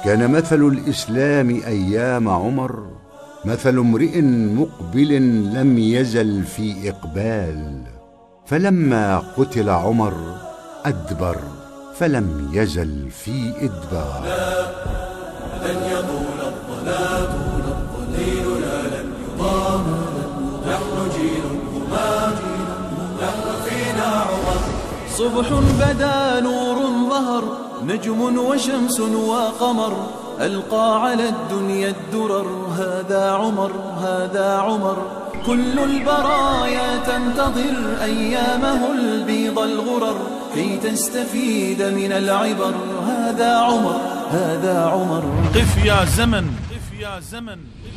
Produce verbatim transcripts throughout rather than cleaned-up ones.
كان مثل الإسلام أيام عمر مثل امرئ مقبل لم يزل في إقبال، فلما قتل عمر أدبر فلم يزل في إدبار. لن يطول الظلام ليلنا لن يضام، نحن جيل همام، نحن فينا عمر. صبح بدا نور ظهر، نجم وشمس وقمر، ألقى على الدنيا الدرر. هذا عمر هذا عمر، كل البرايا تنتظر أيامه البيض الغرر كي تستفيد من العبر. هذا عمر هذا عمر. قف يا زمن قف يا زمن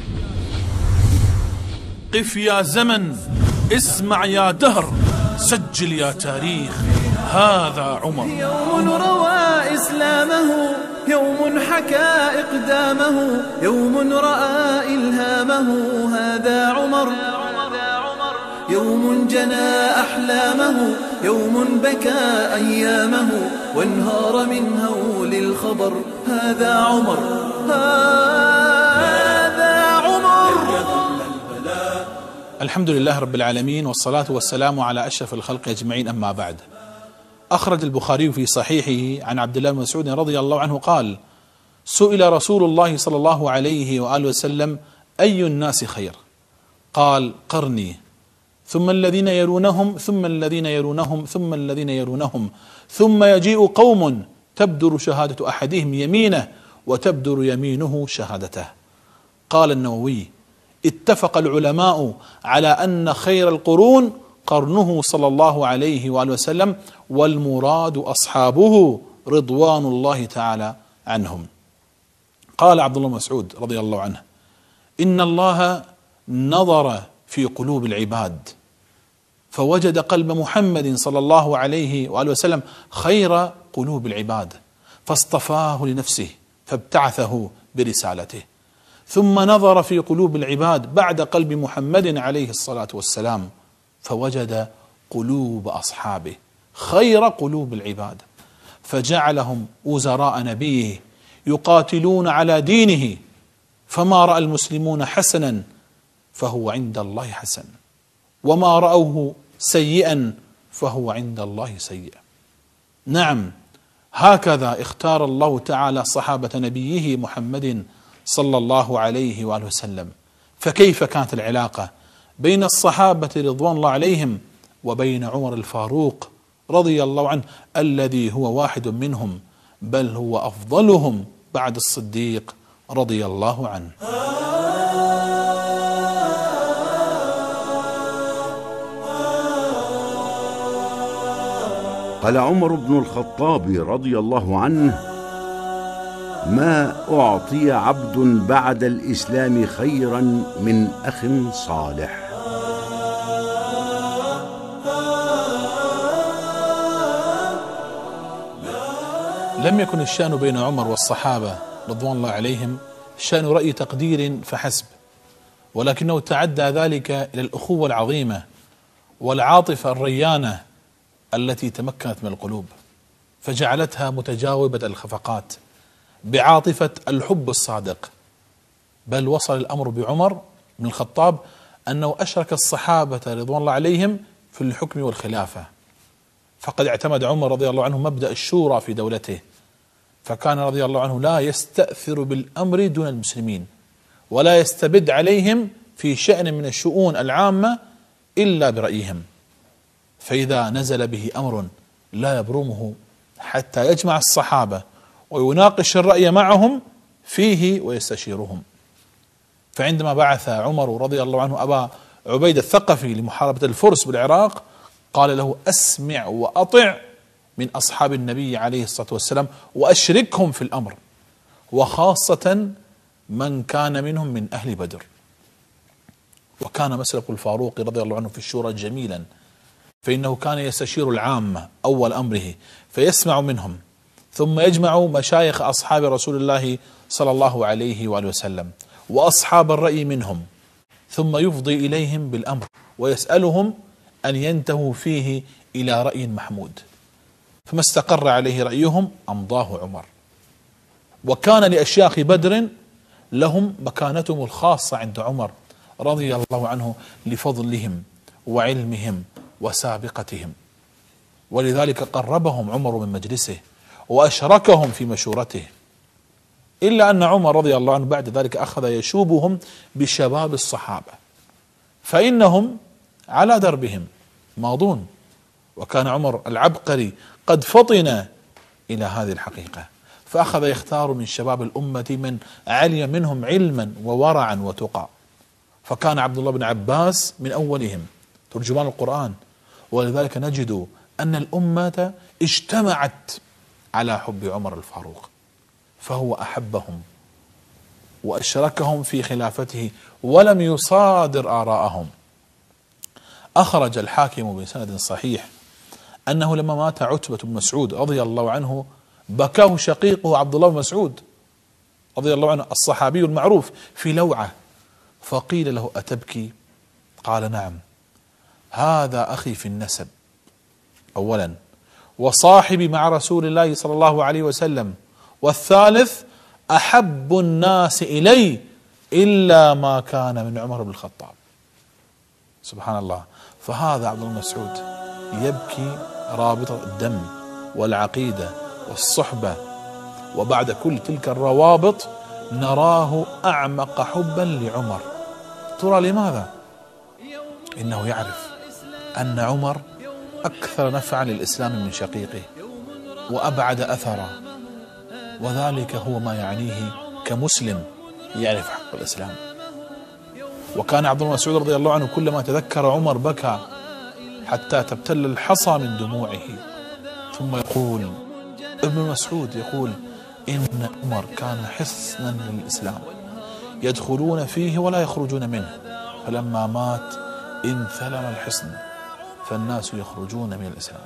قف يا زمن، اسمع يا دهر، سجل يا تاريخ. هذا عمر. يوم روى إسلامه، يوم حكى إقدامه، يوم رأى إلهامه. هذا عمر. يوم جنى أحلامه، يوم بكى أيامه، وانهار من هول الخبر. هذا عمر هذا عمر. الحمد لله رب العالمين، والصلاة والسلام على أشرف الخلق أجمعين، أما بعد. أخرج البخاري في صحيحه عن عبد الله بن مسعود رضي الله عنه قال: سئل رسول الله صلى الله عليه وآله وسلم: أي الناس خير؟ قال: قرني، ثم الذين يلونهم، ثم الذين يلونهم، ثم الذين يلونهم، ثم يجيء قوم تبدر شهادة أحدهم يمينه وتبدر يمينه شهادته. قال النووي: اتفق العلماء على أن خير القرون قرنه صلى الله عليه وآله وسلم، والمراد أصحابه رضوان الله تعالى عنهم. قال عبد الله بن مسعود رضي الله عنه: إن الله نظر في قلوب العباد فوجد قلب محمد صلى الله عليه وآله وسلم خير قلوب العباد، فاصطفاه لنفسه فابتعثه برسالته. ثم نظر في قلوب العباد بعد قلب محمد عليه الصلاة والسلام فوجد قلوب أصحابه خير قلوب العباد، فجعلهم وزراء نبيه يقاتلون على دينه. فما رأى المسلمون حسنا فهو عند الله حسن، وما رأوه سيئا فهو عند الله سيء. نعم، هكذا اختار الله تعالى صحابة نبيه محمد صلى الله عليه وآله وسلم. فكيف كانت العلاقة بين الصحابة رضوان الله عليهم وبين عمر الفاروق رضي الله عنه، الذي هو واحد منهم، بل هو أفضلهم بعد الصديق رضي الله عنه. قال عمر بن الخطاب رضي الله عنه: ما أعطي عبد بعد الإسلام خيرا من أخ صالح. لم يكن الشأن بين عمر والصحابة رضوان الله عليهم شأن رأي تقدير فحسب، ولكنه تعدى ذلك إلى الأخوة العظيمة والعاطفة الريانة التي تمكنت من القلوب، فجعلتها متجاوبة الخفقات بعاطفة الحب الصادق. بل وصل الأمر بعمر بن الخطاب أنه أشرك الصحابة رضوان الله عليهم في الحكم والخلافة، فقد اعتمد عمر رضي الله عنه مبدأ الشورى في دولته، فكان رضي الله عنه لا يستأثر بالأمر دون المسلمين، ولا يستبد عليهم في شأن من الشؤون العامة إلا برأيهم. فإذا نزل به أمر لا يبرمه حتى يجمع الصحابة ويناقش الرأي معهم فيه ويستشيرهم. فعندما بعث عمر رضي الله عنه أبا عبيد الثقفي لمحاربة الفرس بالعراق، قال له: أسمع وأطع من أصحاب النبي عليه الصلاة والسلام وأشركهم في الأمر، وخاصة من كان منهم من أهل بدر. وكان مسلك الفاروق رضي الله عنه في الشورى جميلا، فإنه كان يستشير العامة أول أمره فيسمع منهم، ثم يجمع مشايخ أصحاب رسول الله صلى الله عليه وآله وسلم وأصحاب الرأي منهم، ثم يفضي إليهم بالأمر ويسألهم أن ينتهوا فيه إلى رأي محمود. فما استقر عليه رأيهم أمضاه عمر. وكان لأشياخ بدر لهم مكانتهم الخاصة عند عمر رضي الله عنه لفضلهم وعلمهم وسابقتهم، ولذلك قربهم عمر من مجلسه وأشركهم في مشورته، إلا أن عمر رضي الله عنه بعد ذلك أخذ يشوبهم بشباب الصحابة، فإنهم على دربهم ماضون، وكان عمر العبقري قد فطن إلى هذه الحقيقة، فأخذ يختار من شباب الأمة من علم منهم علما وورعا وتقى، فكان عبد الله بن عباس من أولهم ترجمان القرآن، ولذلك نجد أن الأمة اجتمعت على حب عمر الفاروق، فهو أحبهم وأشركهم في خلافته ولم يصادر آراءهم. أخرج الحاكم بسند صحيح أنه لما مات عتبة بن مسعود رضي الله عنه بكاه شقيقه عبد الله بن مسعود رضي الله عنه الصحابي المعروف في لوعة، فقيل له أتبكي؟ قال نعم، هذا أخي في النسب أولا، وصاحبي مع رسول الله صلى الله عليه وسلم، والثالث أحب الناس إلي إلا ما كان من عمر بن الخطاب. سبحان الله. فهذا عبد الله بن مسعود يبكي رابطة الدم والعقيدة والصحبة، وبعد كل تلك الروابط نراه أعمق حبا لعمر. ترى لماذا؟ إنه يعرف أن عمر أكثر نفعا للإسلام من شقيقه وأبعد أثرا، وذلك هو ما يعنيه كمسلم يعرف حق الإسلام. وكان عبد الله بن مسعود رضي الله عنه كلما تذكر عمر بكى حتى تبتل الحصى من دموعه، ثم يقول ابن مسعود يقول إن عمر كان حصنا للإسلام يدخلون فيه ولا يخرجون منه، فلما مات انثلم الحصن فالناس يخرجون من الإسلام.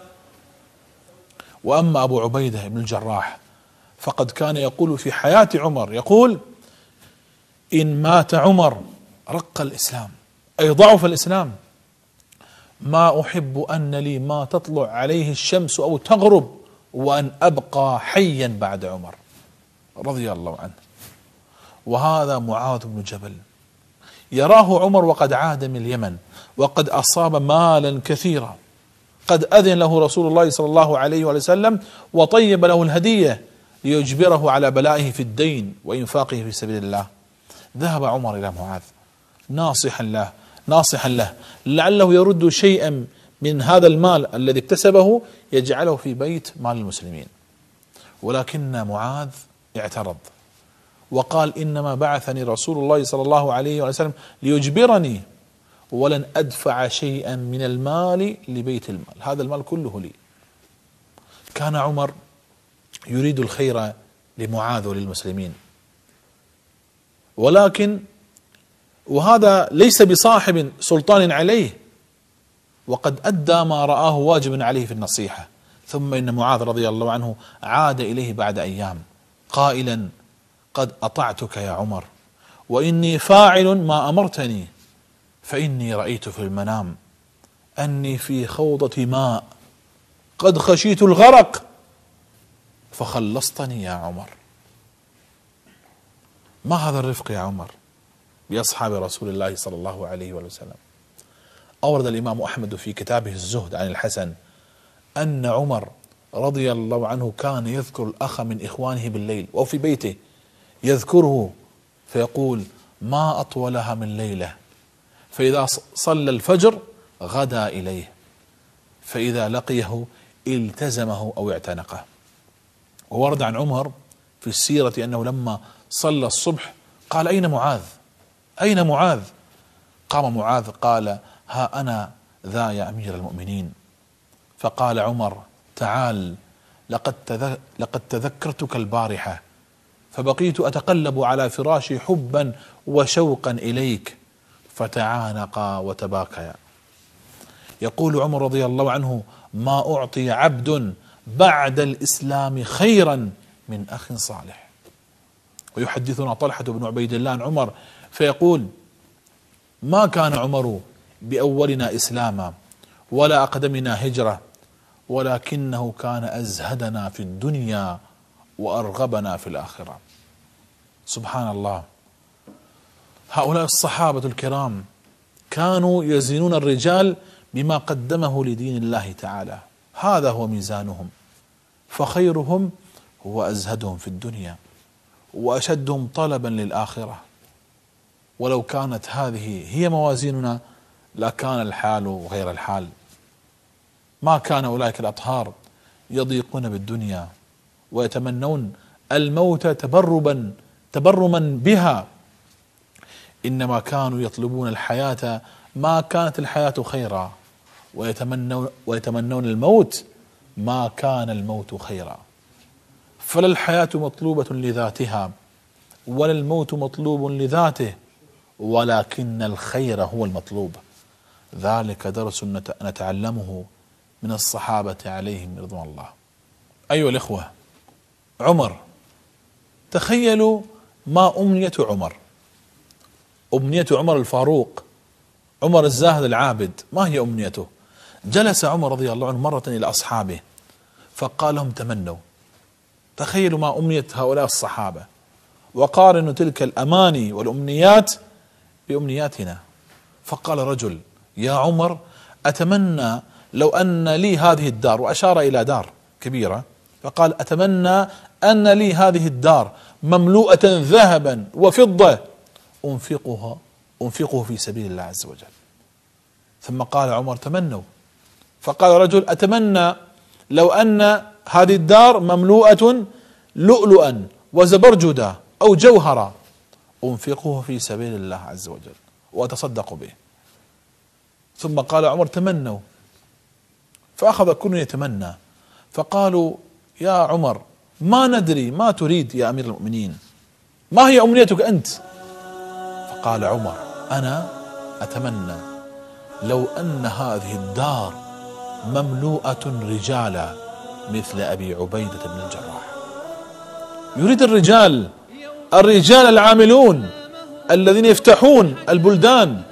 وأما أبو عبيدة بن الجراح فقد كان يقول في حياة عمر، يقول إن مات عمر رق الإسلام، أي ضعف الإسلام، ما أحب أن لي ما تطلع عليه الشمس أو تغرب وأن أبقى حيا بعد عمر رضي الله عنه. وهذا معاذ بن جبل يراه عمر وقد عاد من اليمن وقد أصاب مالا كثيرا، قد أذن له رسول الله صلى الله عليه وسلم وطيب له الهدية ليجبره على بلائه في الدين وإنفاقه في سبيل الله. ذهب عمر إلى معاذ ناصحا له ناصحا له لعله يرد شيئا من هذا المال الذي اكتسبه يجعله في بيت مال المسلمين، ولكن معاذ اعترض وقال إنما بعثني رسول الله صلى الله عليه وسلم ليجبرني ولن أدفع شيئا من المال لبيت المال، هذا المال كله لي. كان عمر يريد الخير لمعاذ وللمسلمين، ولكن وهذا ليس بصاحب سلطان عليه، وقد أدى ما رآه واجبا عليه في النصيحة. ثم إن معاذ رضي الله عنه عاد إليه بعد أيام قائلا قد أطعتك يا عمر وإني فاعل ما أمرتني، فإني رأيت في المنام أني في خوضة ماء قد خشيت الغرق فخلصتني يا عمر. ما هذا الرفق يا عمر بأصحاب رسول الله صلى الله عليه وسلم؟ أورد الإمام أحمد في كتابه الزهد عن الحسن أن عمر رضي الله عنه كان يذكر الأخ من إخوانه بالليل وهو في بيته، يذكره فيقول ما أطولها من ليلة، فإذا صلى الفجر غدا إليه، فإذا لقيه التزمه أو اعتنقه. وورد عن عمر في السيرة أنه لما صلى الصبح قال أين معاذ أين معاذ؟ قام معاذ قال ها أنا ذا يا أمير المؤمنين. فقال عمر تعال لقد, تذ... لقد تذكرتك البارحة فبقيت أتقلب على فراشي حبا وشوقا إليك، فتعانقا وتباكيا. يقول عمر رضي الله عنه ما أعطي عبد بعد الإسلام خيرا من أخ صالح. ويحدثنا طلحة بن عبيد الله عن عمر فيقول ما كان عمر بأولنا إسلاما ولا أقدمنا هجرة، ولكنه كان أزهدنا في الدنيا وأرغبنا في الآخرة. سبحان الله، هؤلاء الصحابة الكرام كانوا يزنون الرجال بما قدمه لدين الله تعالى، هذا هو ميزانهم، فخيرهم هو أزهدهم في الدنيا وأشدهم طلبا للآخرة. ولو كانت هذه هي موازيننا لكان الحال غير الحال، ما كان أولئك الأطهار يضيقون بالدنيا ويتمنون الموت تبربا تبرما بها، إنما كانوا يطلبون الحياة ما كانت الحياة خيرا، ويتمنون, ويتمنون الموت ما كان الموت خيرا. فلا الحياة مطلوبة لذاتها ولا الموت مطلوب لذاته، ولكن الخير هو المطلوب. ذلك درس نتعلمه من الصحابة عليهم رضوان الله. أيها الإخوة، عمر، تخيلوا ما أمنية عمر، أمنية عمر الفاروق، عمر الزاهد العابد، ما هي أمنيته؟ جلس عمر رضي الله عنه مرة إلى أصحابه فقال لهم تمنوا. تخيلوا ما أمنية هؤلاء الصحابة، وقارنوا تلك الأماني والأمنيات بأمنياتنا. فقال رجل: يا عمر، أتمنى لو أن لي هذه الدار، وأشار إلى دار كبيرة، فقال: أتمنى أن لي هذه الدار مملوءة ذهبا وفضة أنفقها أنفقه في سبيل الله عز وجل. ثم قال عمر: تمنوا. فقال رجل: أتمنى لو أن هذه الدار مملوءة لؤلؤا وزبرجدا أو جوهرا أنفقه في سبيل الله عز وجل وأتصدق به. ثم قال عمر: تمنوا. فأخذ كل يتمنى، فقالوا: يا عمر، ما ندري ما تريد يا أمير المؤمنين، ما هي أمنيتك أنت؟ فقال عمر: أنا أتمنى لو أن هذه الدار مملوءة رجالا مثل أبي عبيدة بن الجراح. يريد الرجال الرجال العاملون الذين يفتحون البلدان.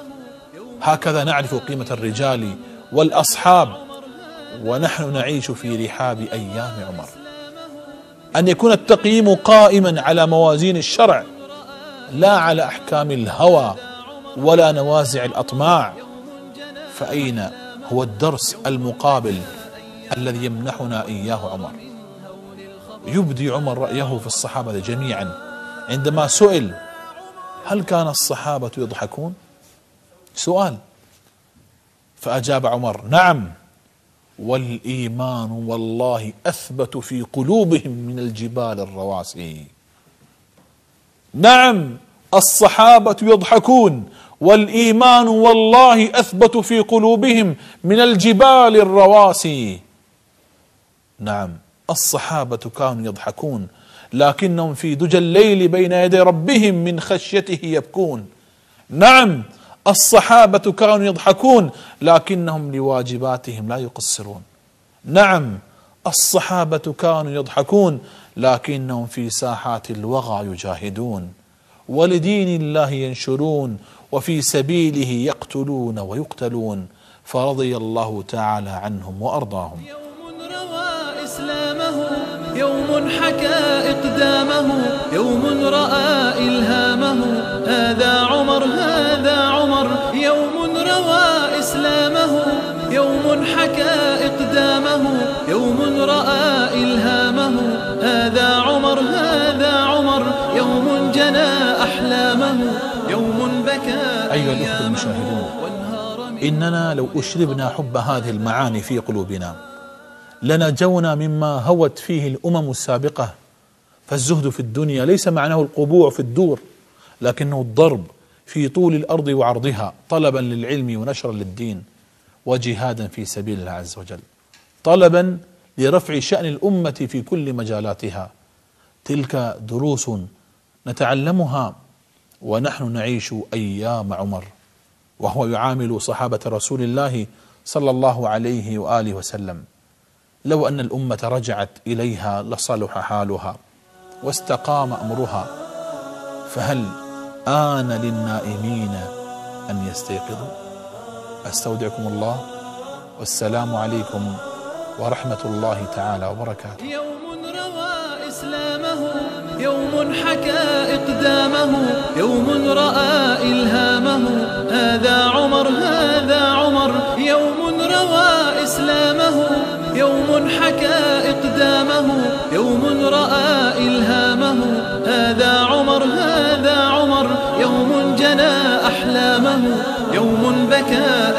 هكذا نعرف قيمة الرجال والأصحاب ونحن نعيش في رحاب أيام عمر. أن يكون التقييم قائما على موازين الشرع لا على أحكام الهوى ولا نوازع الأطماع. فأين هو الدرس المقابل الذي يمنحنا إياه عمر؟ يبدي عمر رأيه في الصحابة جميعا عندما سئل: هل كان الصحابة يضحكون؟ سؤال. فأجاب عمر: نعم، والإيمان والله أثبت في قلوبهم من الجبال الرواسي. نعم، الصحابة يضحكون، والإيمان والله أثبت في قلوبهم من الجبال الرواسي. نعم، الصحابة كانوا يضحكون، لكنهم في دجى الليل بين يدي ربهم من خشيته يبكون. نعم، الصحابة كانوا يضحكون، لكنهم لواجباتهم لا يقصرون. نعم، الصحابة كانوا يضحكون، لكنهم في ساحات الوغى يجاهدون، ولدين الله ينشرون، وفي سبيله يقتلون ويقتلون، فرضي الله تعالى عنهم وأرضاهم. يوم روى إسلامه، يوم حكى إقدامه، يوم رأى إلهامه، هذا عمر هذا عمر. يوم روى إسلامه، يوم حكى إقدامه، يوم رأى إلهامه، هذا عمر هذا عمر. يوم جنى أحلامه، يوم بكى. أيها الأخوة المشاهدون، إننا لو أشربنا حب هذه المعاني في قلوبنا لنجونا مما هوت فيه الأمم السابقة. فالزهد في الدنيا ليس معناه القبوع في الدور، لكنه الضرب في طول الأرض وعرضها، طلبا للعلم ونشرا للدين وجهادا في سبيل الله عز وجل، طلبا لرفع شأن الأمة في كل مجالاتها. تلك دروس نتعلمها ونحن نعيش أيام عمر، وهو يعامل صحابة رسول الله صلى الله عليه وآله وسلم. لو أن الأمة رجعت إليها لصلح حالها واستقام أمرها، فهل آن للنائمين أن يستيقظوا؟ أستودعكم الله، والسلام عليكم ورحمة الله تعالى وبركاته. يوم روى إسلامه يوم حكى إقدامه يوم رأى إلهامه هذا عمر هذا عمر يوم روى إسلامه يوم حكى إقدامه يوم رأى إلهامه هذا عمر هذا عمر يوم جنى أحلامه يوم بكى